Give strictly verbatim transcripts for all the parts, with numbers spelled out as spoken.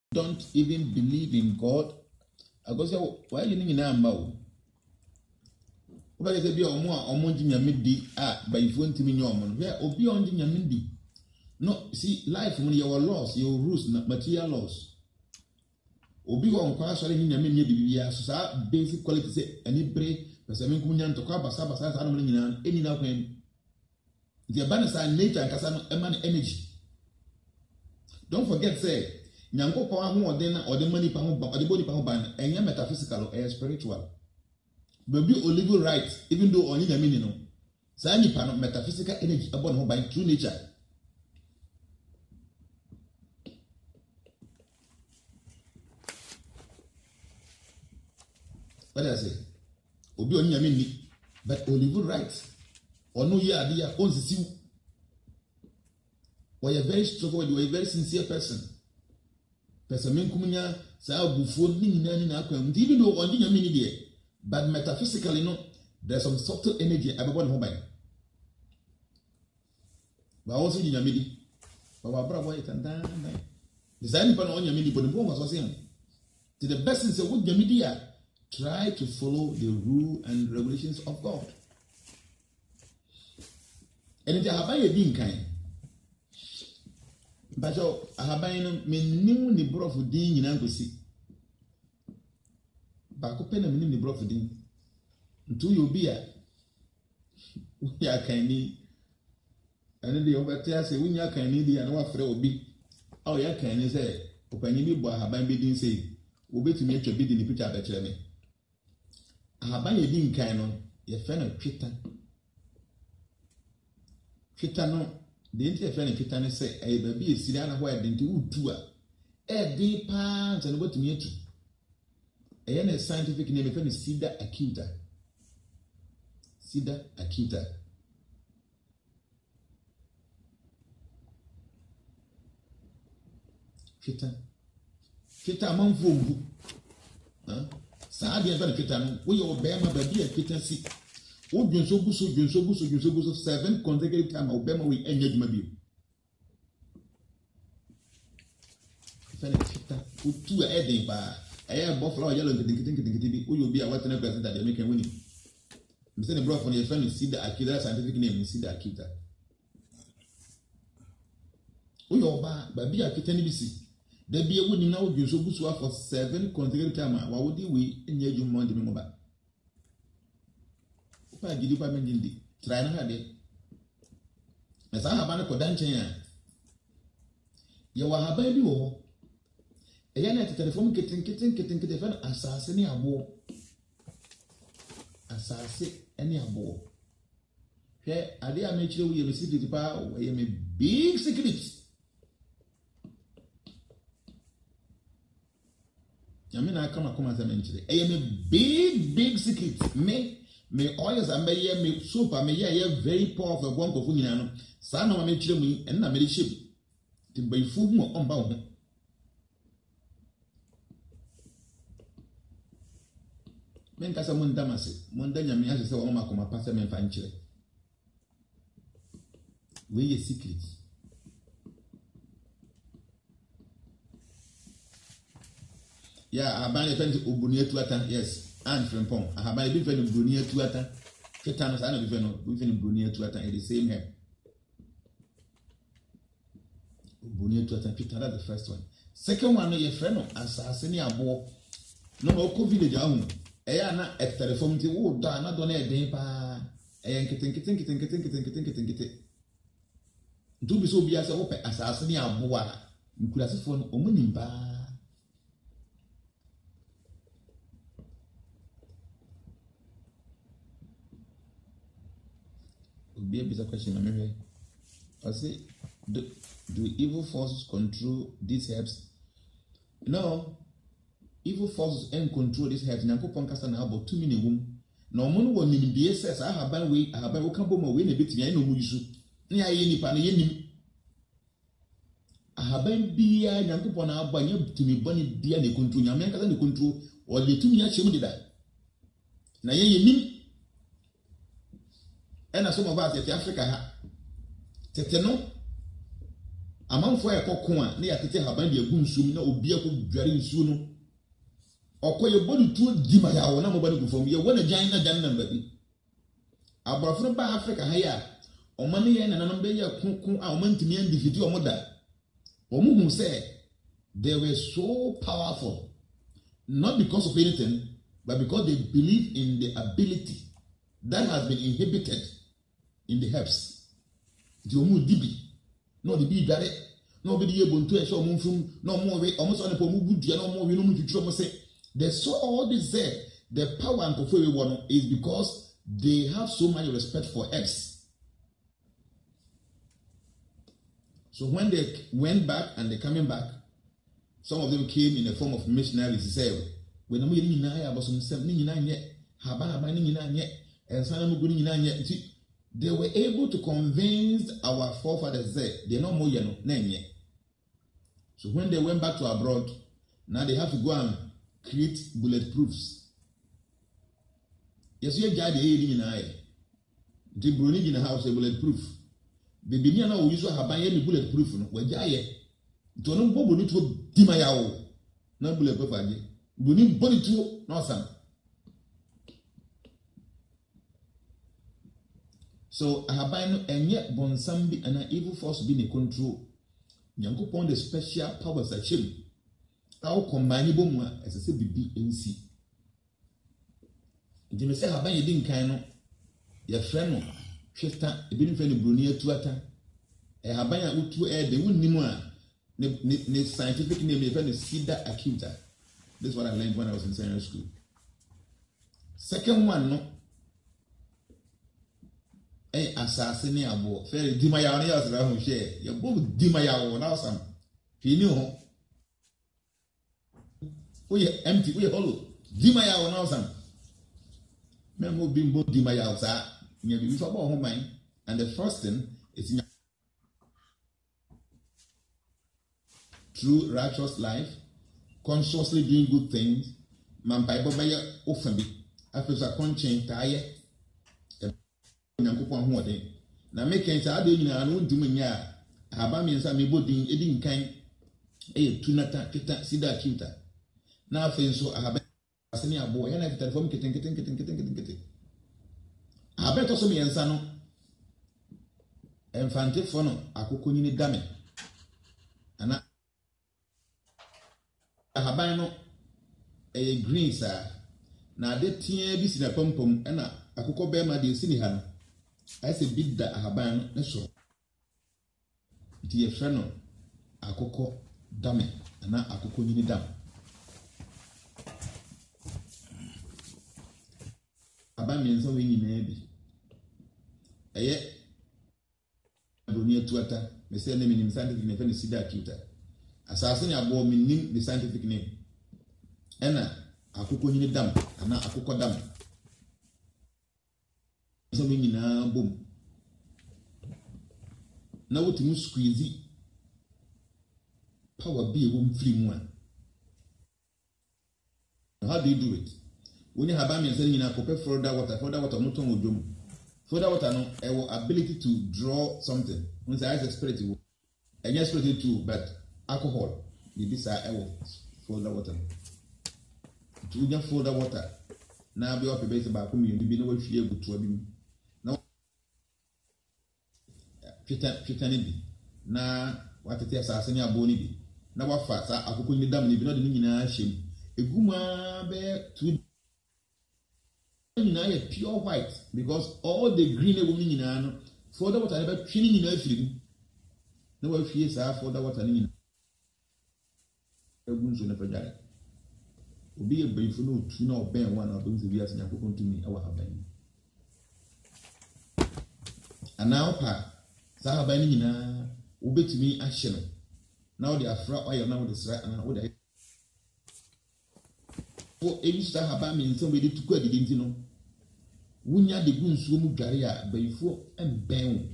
don't even believe in God, I go say, why you need na mba? Oba say be omo a omo nji nyame di a by phone timi nyo omo. Where obi onji nyame di. No, see, life when you are lost, your rules, material laws. Obi wa nkwa so ni nyame nye bibia so sa basic quality say ani bre pese men kunya ntokwa basa basa sa no nyina eni na kwen. The banasa nature and kasa no eman energy. Don't forget say nyankopon ahu ode na ode mani pa ho ba ode body pa ho ban enye metaphysical or spiritual. But be legal right even though only nyame ni no. Sa nipa no metaphysical energy abon ho by true nature. What I say? Obi only nyame ni but legal right. Or no year idea owns the sea. Or you're very straightforward, you're a very sincere person. Person men kumunya sa bufo ni nyina ni na akwa. Even though only nyame ni there, but metaphysically no, there's some subtle energy about the mobile. But also nyame di. But wa bra boy tanda na. Design pa no nyame di but the was was him. To the best in say what nyame di ya, try to follow the rule and regulations of God. And if you have a being kind, but you have a minimum the broth of ding in Angosi. Back open a minimum the broth of ding. Until you be a we are kindly. And then the overtake say, when you are kindly, and what Fred will be. Oh, yeah, can you say, open you be have been bidding say, will be to make your bid in the picture of the me. I have a being kind on your friend of Twitter. Twitter no, the entire friend of Twitter say, a baby is sitting on where didn't you do a deep pants and what to me to a scientific name is Sida Akita. Sida Akita. Twitter. Twitter among food. Sadia and Twitter, we obey my baby at Twitter see. O so good, so good, so good, so good, so good, seven consecutive times. Obama will engage my view. Put two heading by a air buffalo yellow and the who will be a water president that they make a winning. Mister The brought from your friend, see the Akita scientific name, see the Akita. We are by be a kitten B C. There be a winning now, you so good for seven consecutive times. Why would we engage you Monday mobile? Pa gidi pa menjindi try na hade na sa haba na kodanchen ya ye wa haba bi wo e ya na telephone kitin kitin kitin kitin fa asase ni abo asase eni abo he ade a mechire wo ye receipt pa ye me big secret yami na kama kama za menchire e ye me big big secret me me oils and me me soup and me yeah very powerful one go funyina no sa na me kire mu en na me ship ti bai fu mu on ba ho men kasa mun damase mun danya me ase se wo ma koma pasa me fa nkire we ye secret yeah abanye fenti obuni etu atan yes and from pom I have been friend of Brunia Tuata. Ketanos, I know if you know, we've been Brunia Tuata in the same hair. Brunia Tuata, Peter, that's the first one. Second one, your friend of Assassini Abo. No more COVID down. Ayana at telephone to wood, not on a day pa. Ayan kitting, kitting, kitting, kitting, kitting, kitting, kitting, kitting. Do be so be as a open Assassini Aboa. You could have phone Omunimba. Be a bit of question, Mary. I say, do, do evil forces control these herbs? No, evil forces and control these herbs. Nanko Pankasa now about two minutes. No one will mean B S S. I have been way, I have been welcome more way a bit. I know Musu. Near any pan, I have been be a Nanko Pona by you to me, Bonnie, dear, the control, Yamaka than the control, or the two years she would die. Now, ye mean. And as some of us at Africa, Teteno, amanfo a yɛkɔko a na yɛatete haban de agu nsuom na obi akɔ dware nsuo no ɔkɔ yɛbɔ ne tuo di ma yɛawo na mɔba no gu fam yɛwɔ na gyan na gyan na baabi aborɔfo no ba Africa ha yi a ɔma ne yɛn nananom bɛyɛ koko a ɔma ntumi andifiti ɔmo da ɔmo hu sɛ they were so powerful not because of anything but because they believe in the ability that has been inhibited in the herbs the ɔmo di bi na ɔde bi dware na ɔbɛde yɛ bonto ɛhyɛ ɔmo mfum na ɔmo we ɔmo sɔ ne pa ɔmo bu dua na ɔmo we no ɔmo twitwi ɔmo se they saw all this there the power and nkɔfo ewe wɔ no is because they have so much respect for herbs. So when they went back and they're coming back, some of them came in the form of missionaries. He said, when I'm in Naya, but some seven yet, Habana yet, and Sanamuguni yet. They were able to convince our forefathers that they're not more yet. So when they went back to abroad, now they have to go and create bulletproofs. Yes, you got the aid in eye. The Bruni in the house, a bulletproof. The Biniana will use her by any bulletproof. Where Jaya to no bobble to Dimayao, no bulletproof. Bunin body to no son. So I have by and yet Bonsambi and an evil force being in control. Yanko upon the special powers at him. How combine bomba as I said, B N C. Nti me say haban yedi nkan no ye frɛ no tweta ebi ne frɛ no broni atuata e haban a utu e de wonnim a ne ne scientific name e frɛ no Cedar acuta. This is what I learned when I was in senior school. Second one no e asase ne abo fere dimaya no ya sra ho hwe ye bo dimaya wo na osam fini ho oye empty oye hollow dimaya wo na osam Memo bimbo di my outside, maybe before home mine, and the first thing is through righteous life, consciously doing good things, man by Bobaya often be after a conscience tire, and Yankupon one day. Now making Saturday, I won't do me ya, Habami and Sammy Bodin, Edding kind, a tunata, kita, Cedar acuta. Now, so I have. Asini abo ya na telephone kitten kitten kitten kitten kitten kitten abeto so me yansa no enfante fo no akoko nyini dame ana ahaban no e green sa na de tie bi si na pompom na akoko be ma de sini ha no ai se bidda ahaban no ne so ti e fre no akoko dame ana akoko nyini dame Aba mi nso we nyina bi eye broni atuata me say na minim scientific name fe Cedar acuta asase ne abo mi nim the scientific name ena akoko nyini dam ana akoko dam so me nyina bom na wotimi squeeze power be won free mu a how do you do it? When you have a man saying in a copper for that water, for that water, no tongue would for that water, no, a ability to draw something. Once I have spirit, and yes, spirit too, but alcohol, you decide I will for the water. To just for the water. Now be up a base about whom you be no way fear good to him. Now, Fitanidi. Now, what it is, I boni. Now, what fast I could put the dam, you know the meaning I shame. A guma bear to pure white because all the green women in an for the water never training in everything. No one fears are for the water in a wounds never die. Will be a brave for no two nor bear one of those years and come to me our habang. And now, pa, Sahabanina will be to me action. Now they are fra oil now the strike and what I for any star habami in somebody to go didn't know. Wunya de gun sumu garia bayfo and ben.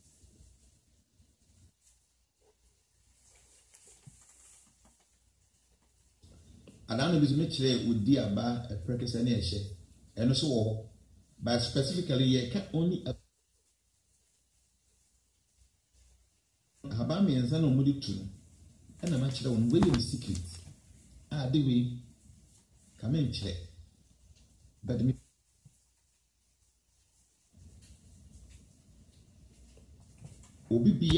Adana bizu metre would dear bar a practice and a share and so but specifically ye can only habami mmiɛnsa na wɔde tu no ɛna makyerɛ wɔn wei yɛ ne secret a de wei kame nkyerɛ but me obi bi